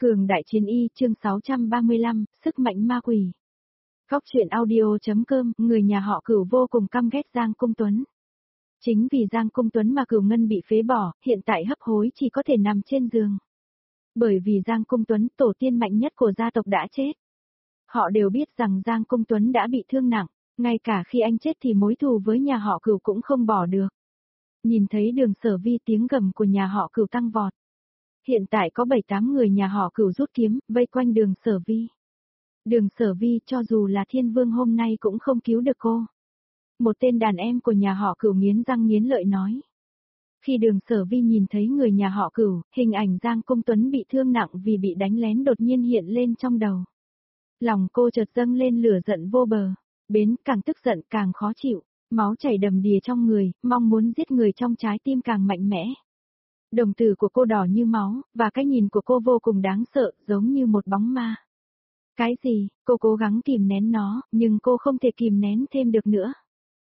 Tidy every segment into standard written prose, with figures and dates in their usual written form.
Cường đại chiến y chương 635, sức mạnh ma quỷ. Góc truyện audio.com, người nhà họ Cửu vô cùng căm ghét Giang Cung Tuấn. Chính vì Giang Cung Tuấn mà Cửu Ngân bị phế bỏ, hiện tại hấp hối chỉ có thể nằm trên giường. Bởi vì Giang Cung Tuấn, tổ tiên mạnh nhất của gia tộc đã chết. Họ đều biết rằng Giang Cung Tuấn đã bị thương nặng, ngay cả khi anh chết thì mối thù với nhà họ Cửu cũng không bỏ được. Nhìn thấy Đường Sở Vi, tiếng gầm của nhà họ Cửu tăng vọt. Hiện tại có 7-8 người nhà họ Cửu rút kiếm, vây quanh Đường Sở Vi. Đường Sở Vi cho dù là Thiên Vương hôm nay cũng không cứu được cô. Một tên đàn em của nhà họ Cửu nghiến răng nghiến lợi nói. Khi Đường Sở Vi nhìn thấy người nhà họ Cửu, hình ảnh Giang Cung Tuấn bị thương nặng vì bị đánh lén đột nhiên hiện lên trong đầu. Lòng cô chợt dâng lên lửa giận vô bờ, càng tức giận càng khó chịu, máu chảy đầm đìa trong người, mong muốn giết người trong trái tim càng mạnh mẽ. Đồng tử của cô đỏ như máu, và cái nhìn của cô vô cùng đáng sợ, giống như một bóng ma. Cái gì, cô cố gắng kìm nén nó, nhưng cô không thể kìm nén thêm được nữa.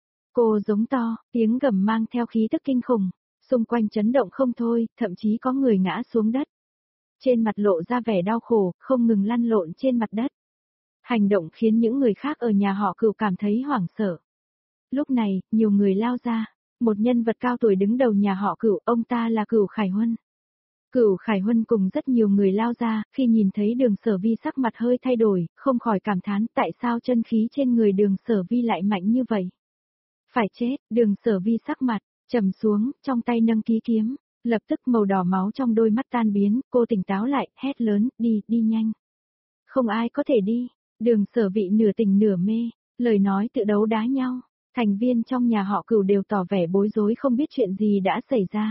Cô giống to, tiếng gầm mang theo khí tức kinh khủng, xung quanh chấn động không thôi, thậm chí có người ngã xuống đất. Trên mặt lộ ra vẻ đau khổ, không ngừng lăn lộn trên mặt đất. Hành động khiến những người khác ở nhà họ Cửu cảm thấy hoảng sợ. Lúc này, nhiều người lao ra. Một nhân vật cao tuổi đứng đầu nhà họ Cửu, ông ta là Cửu Khải Huân. Cửu Khải Huân cùng rất nhiều người lao ra, khi nhìn thấy Đường Sở Vi sắc mặt hơi thay đổi, không khỏi cảm thán tại sao chân khí trên người Đường Sở Vi lại mạnh như vậy. Phải chết, Đường Sở Vi sắc mặt trầm xuống, trong tay nâng ký kiếm, lập tức màu đỏ máu trong đôi mắt tan biến, cô tỉnh táo lại, hét lớn, đi nhanh. Không ai có thể đi. Đường Sở Vi nửa tỉnh nửa mê, lời nói tự đấu đá nhau. Thành viên trong nhà họ Cửu đều tỏ vẻ bối rối không biết chuyện gì đã xảy ra.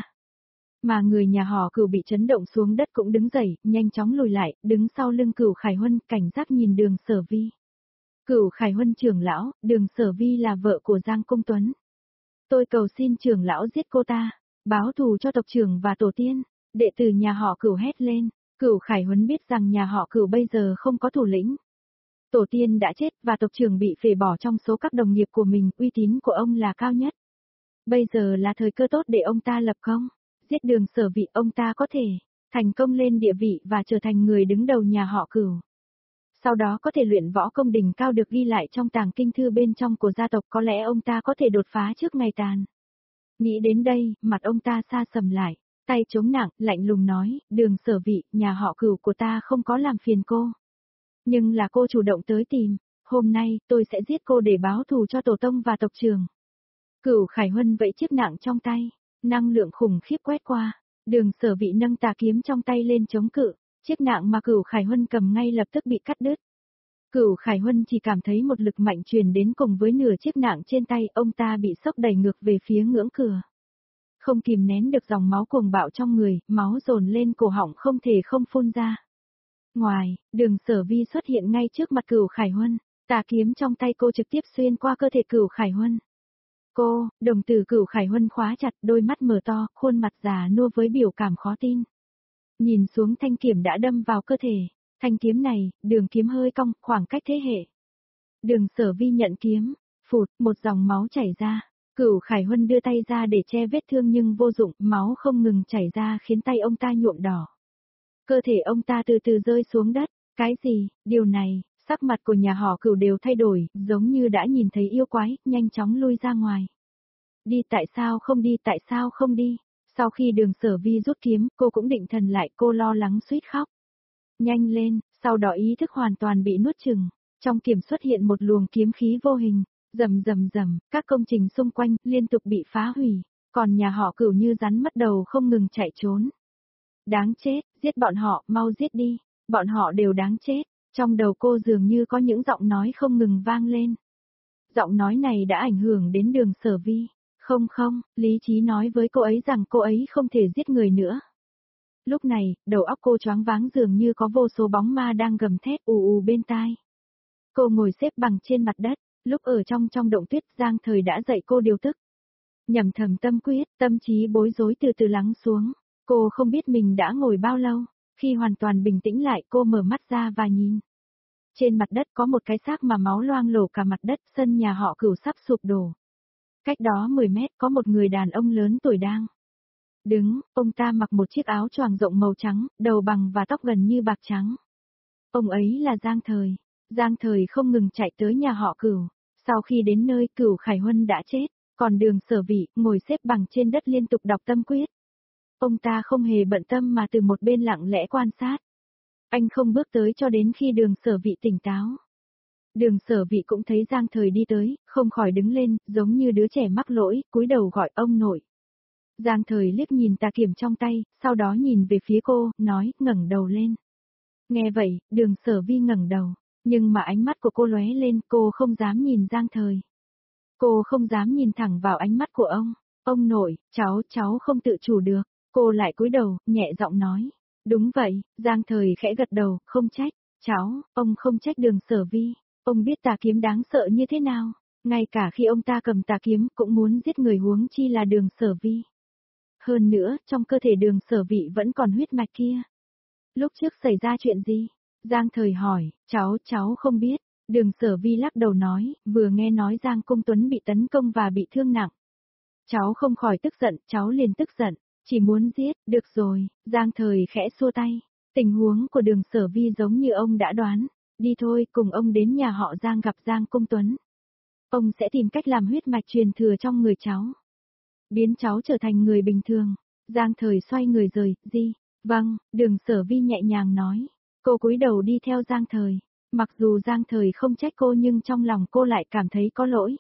Mà người nhà họ Cửu bị chấn động xuống đất cũng đứng dậy, nhanh chóng lùi lại, đứng sau lưng Cửu Khải Huân, cảnh giác nhìn Đường Sở Vi. Cửu Khải Huân trưởng lão, Đường Sở Vi là vợ của Giang Cung Tuấn. Tôi cầu xin trưởng lão giết cô ta, báo thù cho tộc trưởng và tổ tiên. Đệ tử nhà họ Cửu hét lên. Cửu Khải Huân biết rằng nhà họ Cửu bây giờ không có thủ lĩnh. Tổ tiên đã chết và tộc trưởng bị phế bỏ trong số các đồng nghiệp của mình, uy tín của ông là cao nhất. Bây giờ là thời cơ tốt để ông ta lập công, giết Đường Sở Vi, ông ta có thể thành công lên địa vị và trở thành người đứng đầu nhà họ Cửu. Sau đó có thể luyện võ công đỉnh cao được ghi lại trong tàng kinh thư bên trong của gia tộc, có lẽ ông ta có thể đột phá trước ngày tàn. Nghĩ đến đây, mặt ông ta xa sầm lại, tay chống nặng, lạnh lùng nói, Đường Sở Vi, nhà họ Cửu của ta không có làm phiền cô. Nhưng là cô chủ động tới tìm, hôm nay tôi sẽ giết cô để báo thù cho tổ tông và tộc trưởng. Cửu Khải Huân vẫy chiếc nặng trong tay, năng lượng khủng khiếp quét qua, Đường Sở Vi nâng tà kiếm trong tay lên chống cự, chiếc nặng mà Cửu Khải Huân cầm ngay lập tức bị cắt đứt. Cửu Khải Huân chỉ cảm thấy một lực mạnh truyền đến cùng với nửa chiếc nặng trên tay, ông ta bị sốc đẩy ngược về phía ngưỡng cửa. Không kìm nén được dòng máu cuồng bạo trong người, máu dồn lên cổ họng không thể không phun ra. Ngoài, Đường Sở Vi xuất hiện ngay trước mặt Cửu Khải Huân, tà kiếm trong tay cô trực tiếp xuyên qua cơ thể Cửu Khải Huân. Cô, đồng tử Cửu Khải Huân khóa chặt, đôi mắt mở to, khuôn mặt già nua với biểu cảm khó tin. Nhìn xuống thanh kiếm đã đâm vào cơ thể, thanh kiếm này, đường kiếm hơi cong, khoảng cách thế hệ. Đường Sở Vi nhận kiếm, phụt, một dòng máu chảy ra. Cửu Khải Huân đưa tay ra để che vết thương nhưng vô dụng, máu không ngừng chảy ra khiến tay ông ta nhuộm đỏ. Cơ thể ông ta từ từ rơi xuống đất. Cái gì, điều này, sắc mặt của nhà họ Cửu đều thay đổi, giống như đã nhìn thấy yêu quái, nhanh chóng lui ra ngoài. Đi, tại sao không đi? Sau khi Đường Sở Vi rút kiếm, cô cũng định thần lại, cô lo lắng suýt khóc. Nhanh lên, sau đó ý thức hoàn toàn bị nuốt chửng. Trong kiếm xuất hiện một luồng kiếm khí vô hình, rầm, các công trình xung quanh liên tục bị phá hủy, còn nhà họ Cửu như rắn mất đầu không ngừng chạy trốn. Đáng chết, giết bọn họ, mau giết đi, bọn họ đều đáng chết. Trong đầu cô dường như có những giọng nói không ngừng vang lên. Giọng nói này đã ảnh hưởng đến Đường Sở Vi. Không, lý trí nói với cô ấy rằng cô ấy không thể giết người nữa. Lúc này, đầu óc cô choáng váng, dường như có vô số bóng ma đang gầm thét ù bên tai. Cô ngồi xếp bằng trên mặt đất, lúc ở trong động tuyết, Giang Thời đã dạy cô điều tức. Nhầm thầm tâm quyết, tâm trí bối rối từ từ lắng xuống. Cô không biết mình đã ngồi bao lâu, khi hoàn toàn bình tĩnh lại cô mở mắt ra và nhìn. Trên mặt đất có một cái xác mà máu loang lổ cả mặt đất, sân nhà họ Cửu sắp sụp đổ. Cách đó 10 mét có một người đàn ông lớn tuổi Đứng, ông ta mặc một chiếc áo choàng rộng màu trắng, đầu bằng và tóc gần như bạc trắng. Ông ấy là Giang Thời. Giang Thời không ngừng chạy tới nhà họ Cửu. Sau khi đến nơi, Cửu Khải Huân đã chết, còn Đường Sở Vị ngồi xếp bằng trên đất liên tục đọc tâm quyết. Ông ta không hề bận tâm mà từ một bên lặng lẽ quan sát. Anh không bước tới cho đến khi Đường Sở Vị tỉnh táo. Đường Sở Vị cũng thấy Giang Thời đi tới, không khỏi đứng lên, giống như đứa trẻ mắc lỗi, cúi đầu gọi ông nội. Giang Thời liếc nhìn tà kiếm trong tay, sau đó nhìn về phía cô, nói, ngẩng đầu lên. Nghe vậy, Đường Sở Vi ngẩng đầu, nhưng mà ánh mắt của cô lóe lên, cô không dám nhìn Giang Thời. Cô không dám nhìn thẳng vào ánh mắt của ông. Ông nội, cháu không tự chủ được. Cô lại cúi đầu, nhẹ giọng nói. Đúng vậy, Giang Thời khẽ gật đầu, không trách. Cháu, ông không trách Đường Sở Vi. Ông biết tà kiếm đáng sợ như thế nào. Ngay cả khi ông ta cầm tà kiếm cũng muốn giết người, huống chi là Đường Sở Vi. Hơn nữa, trong cơ thể Đường Sở Vị vẫn còn huyết mạch kia. Lúc trước xảy ra chuyện gì? Giang Thời hỏi, cháu không biết. Đường Sở Vi lắc đầu nói, vừa nghe nói Giang Công Tuấn bị tấn công và bị thương nặng. Cháu không khỏi tức giận, cháu liền tức giận, chỉ muốn giết, được rồi, Giang Thời khẽ xua tay. Tình huống của Đường Sở Vi giống như ông đã đoán, đi thôi, cùng ông đến nhà họ Giang gặp Giang Công Tuấn. Ông sẽ tìm cách làm huyết mạch truyền thừa trong người cháu. Biến cháu trở thành người bình thường. Giang Thời xoay người rời, vâng, Đường Sở Vi nhẹ nhàng nói. Cô cúi đầu đi theo Giang Thời. Mặc dù Giang Thời không trách cô nhưng trong lòng cô lại cảm thấy có lỗi.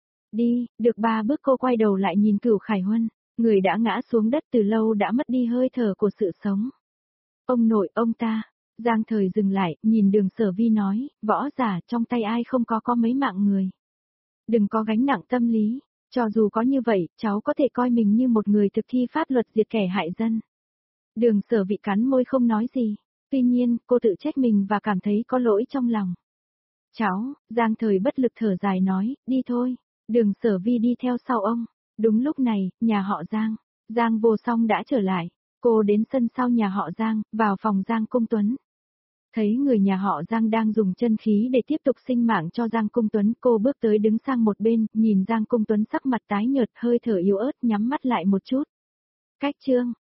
Đi, được 3 bước cô quay đầu lại nhìn Cửu Khải Huân, người đã ngã xuống đất từ lâu, đã mất đi hơi thở của sự sống. Ông nội, ông ta. Giang Thời dừng lại, nhìn Đường Sở Vi nói, võ giả trong tay ai không có mấy mạng người. Đừng có gánh nặng tâm lý, cho dù có như vậy, cháu có thể coi mình như một người thực thi pháp luật diệt kẻ hại dân. Đường Sở Vị cắn môi không nói gì, tuy nhiên, cô tự trách mình và cảm thấy có lỗi trong lòng. Cháu, Giang Thời bất lực thở dài nói, đi thôi. Đường Sở Vi đi theo sau ông. Đúng lúc này, nhà họ Giang, Giang Vô Song đã trở lại. Cô đến sân sau nhà họ Giang, vào phòng Giang Công Tuấn. Thấy người nhà họ Giang đang dùng chân khí để tiếp tục sinh mạng cho Giang Công Tuấn, cô bước tới đứng sang một bên, nhìn Giang Công Tuấn sắc mặt tái nhợt, hơi thở yếu ớt, nhắm mắt lại một chút. Cách chương